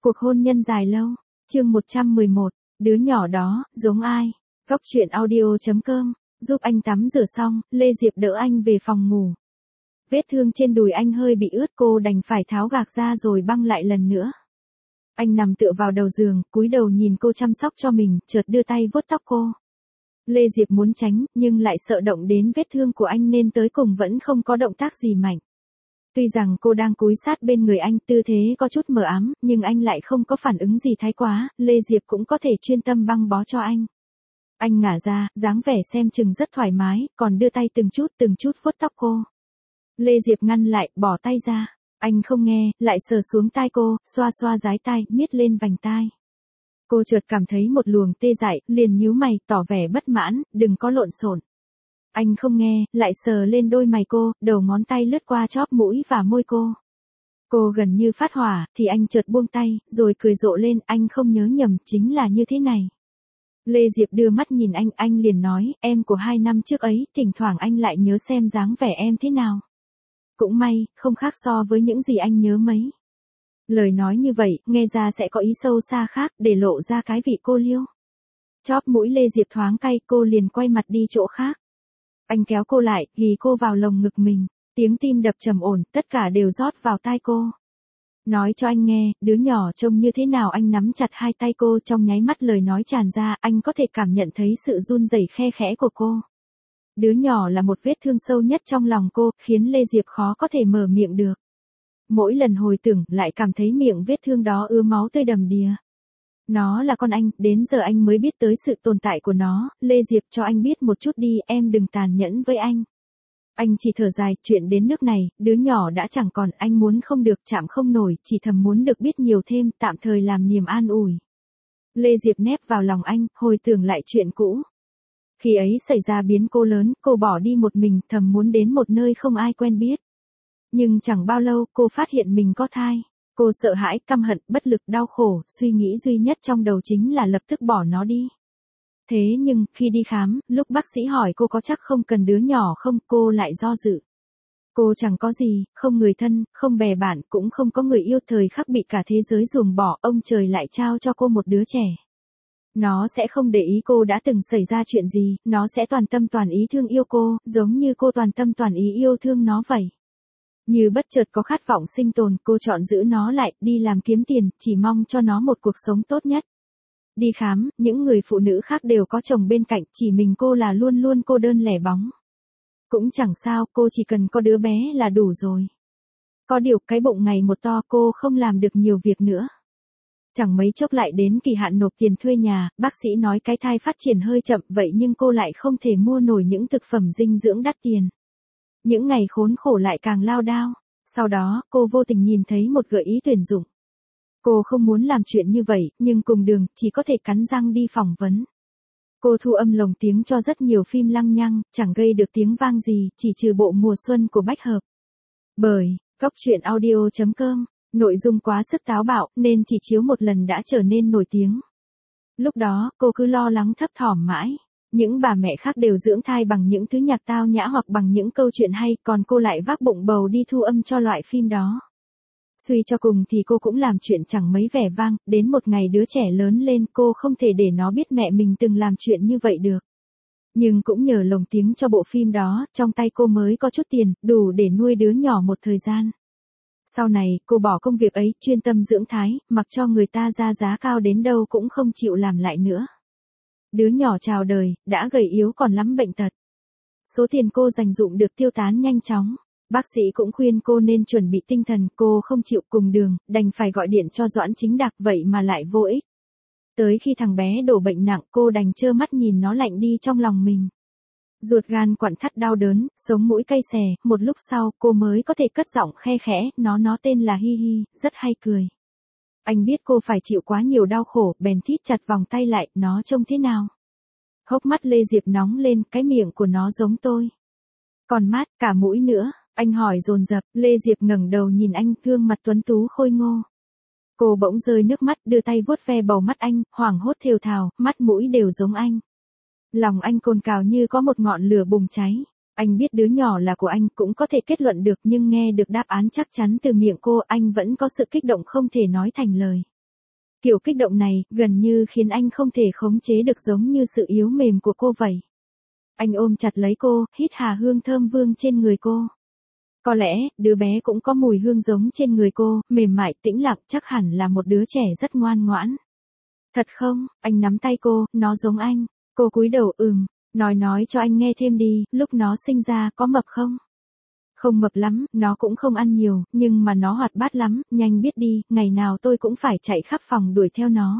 Cuộc hôn nhân dài lâu. Chương 111. Đứa nhỏ đó, giống ai? Góc truyện audio.com. Giúp anh tắm rửa xong, Lê Diệp đỡ anh về phòng ngủ. Vết thương trên đùi anh hơi bị ướt, cô đành phải tháo gạc ra rồi băng lại lần nữa. Anh nằm tựa vào đầu giường, cúi đầu nhìn cô chăm sóc cho mình, chợt đưa tay vuốt tóc cô. Lê Diệp muốn tránh, nhưng lại sợ động đến vết thương của anh nên tới cùng vẫn không có động tác gì mạnh. Tuy rằng cô đang cúi sát bên người anh, tư thế có chút mờ ám, nhưng anh lại không có phản ứng gì thái quá, Lê Diệp cũng có thể chuyên tâm băng bó cho anh. Anh ngả ra, dáng vẻ xem chừng rất thoải mái, còn đưa tay từng chút vuốt tóc cô. Lê Diệp ngăn lại, bỏ tay ra. Anh không nghe, lại sờ xuống tai cô, xoa xoa dái tai, miết lên vành tai. Cô chợt cảm thấy một luồng tê dại, liền nhíu mày, tỏ vẻ bất mãn, đừng có lộn xộn. Anh không nghe, lại sờ lên đôi mày cô, đầu ngón tay lướt qua chóp mũi và môi cô. Cô gần như phát hỏa, thì anh chợt buông tay, rồi cười rộ lên, anh không nhớ nhầm, chính là như thế này. Lê Diệp đưa mắt nhìn anh liền nói, em của 2 năm trước ấy, thỉnh thoảng anh lại nhớ xem dáng vẻ em thế nào. Cũng may, không khác so với những gì anh nhớ mấy. Lời nói như vậy, nghe ra sẽ có ý sâu xa khác, để lộ ra cái vị cô liêu. Chóp mũi Lê Diệp thoáng cay, cô liền quay mặt đi chỗ khác. Anh kéo cô lại, ghì cô vào lồng ngực mình, tiếng tim đập trầm ổn, tất cả đều rót vào tai cô. Nói cho anh nghe, đứa nhỏ trông như thế nào. Anh nắm chặt hai tay cô, trong nháy mắt lời nói tràn ra, anh có thể cảm nhận thấy sự run rẩy khe khẽ của cô. Đứa nhỏ là một vết thương sâu nhất trong lòng cô, khiến Lê Diệp khó có thể mở miệng được. Mỗi lần hồi tưởng, lại cảm thấy miệng vết thương đó ứa máu tươi đầm đìa. Nó là con anh, đến giờ anh mới biết tới sự tồn tại của nó. Lê Diệp, cho anh biết một chút đi, em đừng tàn nhẫn với anh. Anh chỉ thở dài, chuyện đến nước này, đứa nhỏ đã chẳng còn, anh muốn không được, chạm không nổi, chỉ thầm muốn được biết nhiều thêm, tạm thời làm niềm an ủi. Lê Diệp nép vào lòng anh, hồi tưởng lại chuyện cũ. Khi ấy xảy ra biến cố lớn, cô bỏ đi một mình, thầm muốn đến một nơi không ai quen biết. Nhưng chẳng bao lâu, cô phát hiện mình có thai. Cô sợ hãi, căm hận, bất lực, đau khổ, suy nghĩ duy nhất trong đầu chính là lập tức bỏ nó đi. Thế nhưng, khi đi khám, lúc bác sĩ hỏi cô có chắc không cần đứa nhỏ không, cô lại do dự. Cô chẳng có gì, không người thân, không bè bạn, cũng không có người yêu, thời khắc bị cả thế giới ruồng bỏ, ông trời lại trao cho cô một đứa trẻ. Nó sẽ không để ý cô đã từng xảy ra chuyện gì, nó sẽ toàn tâm toàn ý thương yêu cô, giống như cô toàn tâm toàn ý yêu thương nó vậy. Như bất chợt có khát vọng sinh tồn, cô chọn giữ nó lại, đi làm kiếm tiền, chỉ mong cho nó một cuộc sống tốt nhất. Đi khám, những người phụ nữ khác đều có chồng bên cạnh, chỉ mình cô là luôn luôn cô đơn lẻ bóng. Cũng chẳng sao, cô chỉ cần có đứa bé là đủ rồi. Có điều, cái bụng ngày một to, cô không làm được nhiều việc nữa. Chẳng mấy chốc lại đến kỳ hạn nộp tiền thuê nhà, bác sĩ nói cái thai phát triển hơi chậm, vậy nhưng cô lại không thể mua nổi những thực phẩm dinh dưỡng đắt tiền. Những ngày khốn khổ lại càng lao đao. Sau đó, cô vô tình nhìn thấy một gợi ý tuyển dụng. Cô không muốn làm chuyện như vậy, nhưng cùng đường, chỉ có thể cắn răng đi phỏng vấn. Cô thu âm lồng tiếng cho rất nhiều phim lăng nhăng, chẳng gây được tiếng vang gì, chỉ trừ bộ mùa xuân của Bách Hợp. Bởi, góc truyện audio.com, nội dung quá sức táo bạo, nên chỉ chiếu một lần đã trở nên nổi tiếng. Lúc đó, cô cứ lo lắng thấp thỏm mãi. Những bà mẹ khác đều dưỡng thai bằng những thứ nhạc tao nhã hoặc bằng những câu chuyện hay, còn cô lại vác bụng bầu đi thu âm cho loại phim đó. Suy cho cùng thì cô cũng làm chuyện chẳng mấy vẻ vang, đến một ngày đứa trẻ lớn lên cô không thể để nó biết mẹ mình từng làm chuyện như vậy được. Nhưng cũng nhờ lồng tiếng cho bộ phim đó, trong tay cô mới có chút tiền, đủ để nuôi đứa nhỏ một thời gian. Sau này, cô bỏ công việc ấy, chuyên tâm dưỡng thái, mặc cho người ta ra giá cao đến đâu cũng không chịu làm lại nữa. Đứa nhỏ chào đời, đã gầy yếu còn lắm bệnh tật. Số tiền cô dành dụm được tiêu tán nhanh chóng. Bác sĩ cũng khuyên cô nên chuẩn bị tinh thần, cô không chịu cùng đường, đành phải gọi điện cho Doãn Chính Đạc, vậy mà lại vô ích. Tới khi thằng bé đổ bệnh nặng, cô đành trơ mắt nhìn nó lạnh đi trong lòng mình. Ruột gan quặn thắt đau đớn, sống mũi cay xè, một lúc sau, cô mới có thể cất giọng khe khẽ, nó tên là Hi Hi, rất hay cười. Anh biết cô phải chịu quá nhiều đau khổ, bèn thít chặt vòng tay lại, nó trông thế nào? Hốc mắt Lê Diệp nóng lên, cái miệng của nó giống tôi. Còn mắt, cả mũi nữa, anh hỏi dồn dập. Lê Diệp ngẩng đầu nhìn anh, gương mặt tuấn tú khôi ngô. Cô bỗng rơi nước mắt, đưa tay vuốt ve bầu mắt anh, hoảng hốt thều thào, mắt mũi đều giống anh. Lòng anh cồn cào như có một ngọn lửa bùng cháy. Anh biết đứa nhỏ là của anh, cũng có thể kết luận được, nhưng nghe được đáp án chắc chắn từ miệng cô, anh vẫn có sự kích động không thể nói thành lời. Kiểu kích động này, gần như khiến anh không thể khống chế được giống như sự yếu mềm của cô vậy. Anh ôm chặt lấy cô, hít hà hương thơm vương trên người cô. Có lẽ, đứa bé cũng có mùi hương giống trên người cô, mềm mại, tĩnh lặng, chắc hẳn là một đứa trẻ rất ngoan ngoãn. Thật không? Anh nắm tay cô, nó giống anh. Cô cúi đầu nói cho anh nghe thêm đi, lúc nó sinh ra có mập không? Không mập lắm, nó cũng không ăn nhiều, nhưng mà nó hoạt bát lắm, nhanh biết đi, ngày nào tôi cũng phải chạy khắp phòng đuổi theo nó.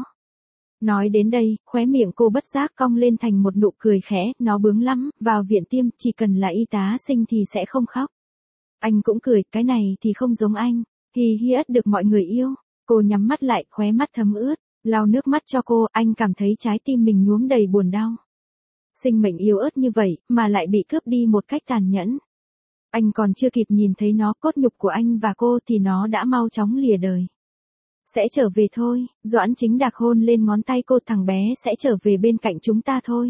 Nói đến đây, khóe miệng cô bất giác cong lên thành một nụ cười khẽ, nó bướng lắm, vào viện tiêm, chỉ cần là y tá sinh thì sẽ không khóc. Anh cũng cười, cái này thì không giống anh, hi hi ất được mọi người yêu. Cô nhắm mắt lại, khóe mắt thấm ướt, lau nước mắt cho cô, anh cảm thấy trái tim mình nhuốm đầy buồn đau. Sinh mệnh yếu ớt như vậy, mà lại bị cướp đi một cách tàn nhẫn. Anh còn chưa kịp nhìn thấy nó, cốt nhục của anh và cô thì nó đã mau chóng lìa đời. Sẽ trở về thôi, Doãn Chính Đạc hôn lên ngón tay cô, thằng bé sẽ trở về bên cạnh chúng ta thôi.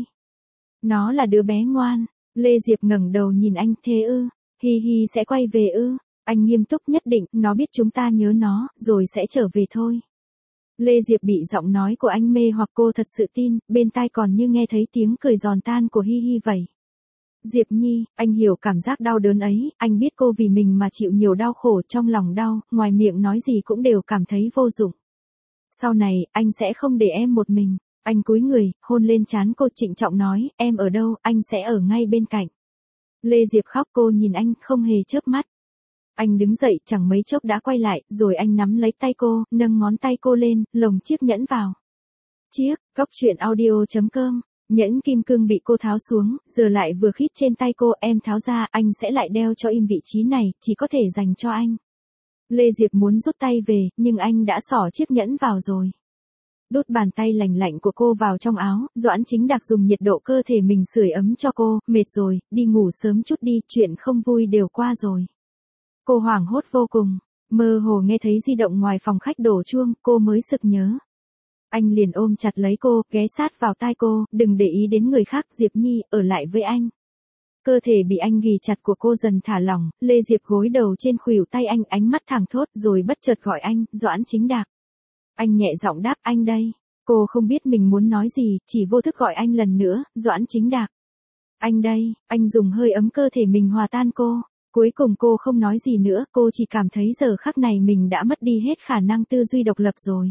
Nó là đứa bé ngoan. Lê Diệp ngẩng đầu nhìn anh, thế ư, hi hi sẽ quay về ư? Anh nghiêm túc, nhất định, nó biết chúng ta nhớ nó, rồi sẽ trở về thôi. Lê Diệp bị giọng nói của anh mê hoặc, cô thật sự tin, bên tai còn như nghe thấy tiếng cười giòn tan của hi hi vậy. Diệp Nhi, anh hiểu cảm giác đau đớn ấy, anh biết cô vì mình mà chịu nhiều đau khổ, trong lòng đau, ngoài miệng nói gì cũng đều cảm thấy vô dụng. Sau này, anh sẽ không để em một mình. Anh cúi người, hôn lên trán cô, trịnh trọng nói, em ở đâu, anh sẽ ở ngay bên cạnh. Lê Diệp khóc, cô nhìn anh, không hề chớp mắt. Anh đứng dậy, chẳng mấy chốc đã quay lại, rồi anh nắm lấy tay cô, nâng ngón tay cô lên, lồng chiếc nhẫn vào. Chiếc, goctruyện.audio.com. Nhẫn kim cương bị cô tháo xuống, giờ lại vừa khít trên tay cô, em tháo ra, anh sẽ lại đeo cho im vị trí này, chỉ có thể dành cho anh. Lê Diệp muốn rút tay về, nhưng anh đã xỏ chiếc nhẫn vào rồi. Đút bàn tay lành lạnh của cô vào trong áo, Doãn Chính Đạc dùng nhiệt độ cơ thể mình sưởi ấm cho cô, mệt rồi, đi ngủ sớm chút đi, chuyện không vui đều qua rồi. Cô hoảng hốt vô cùng, mơ hồ nghe thấy di động ngoài phòng khách đổ chuông, cô mới sực nhớ. Anh liền ôm chặt lấy cô, ghé sát vào tai cô, đừng để ý đến người khác, Diệp Nhi, ở lại với anh. Cơ thể bị anh ghì chặt của cô dần thả lỏng, Lê Diệp gối đầu trên khuỷu tay anh, ánh mắt thẳng thốt, rồi bất chợt gọi anh, Doãn Chính Đạc. Anh nhẹ giọng đáp, anh đây. Cô không biết mình muốn nói gì, chỉ vô thức gọi anh lần nữa, Doãn Chính Đạc. Anh đây, anh dùng hơi ấm cơ thể mình hòa tan cô. Cuối cùng cô không nói gì nữa, cô chỉ cảm thấy giờ khắc này mình đã mất đi hết khả năng tư duy độc lập rồi.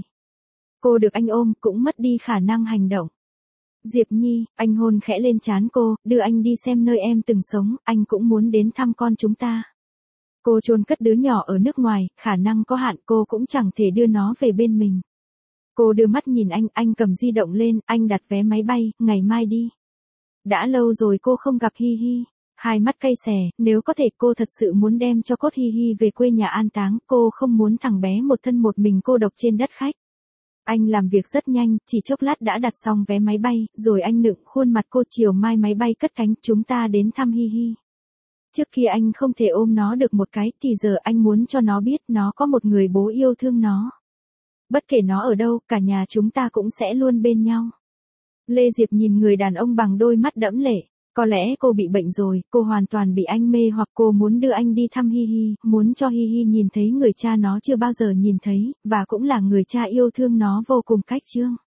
Cô được anh ôm, cũng mất đi khả năng hành động. Diệp Nhi, anh hôn khẽ lên trán cô, đưa anh đi xem nơi em từng sống, anh cũng muốn đến thăm con chúng ta. Cô chôn cất đứa nhỏ ở nước ngoài, khả năng có hạn, cô cũng chẳng thể đưa nó về bên mình. Cô đưa mắt nhìn anh cầm di động lên, anh đặt vé máy bay, ngày mai đi. Đã lâu rồi cô không gặp Hi Hi. Hai mắt cay xè, nếu có thể cô thật sự muốn đem cho cốt Hi Hi về quê nhà an táng, cô không muốn thằng bé một thân một mình cô độc trên đất khách. Anh làm việc rất nhanh, chỉ chốc lát đã đặt xong vé máy bay, rồi anh nựng khuôn mặt cô, chiều mai máy bay cất cánh, chúng ta đến thăm Hi Hi. Trước khi anh không thể ôm nó được một cái, thì giờ anh muốn cho nó biết nó có một người bố yêu thương nó. Bất kể nó ở đâu, cả nhà chúng ta cũng sẽ luôn bên nhau. Lê Diệp nhìn người đàn ông bằng đôi mắt đẫm lệ. Có lẽ cô bị bệnh rồi, cô hoàn toàn bị anh mê hoặc, cô muốn đưa anh đi thăm Hi Hi, muốn cho Hi Hi nhìn thấy người cha nó chưa bao giờ nhìn thấy, và cũng là người cha yêu thương nó vô cùng cách chương.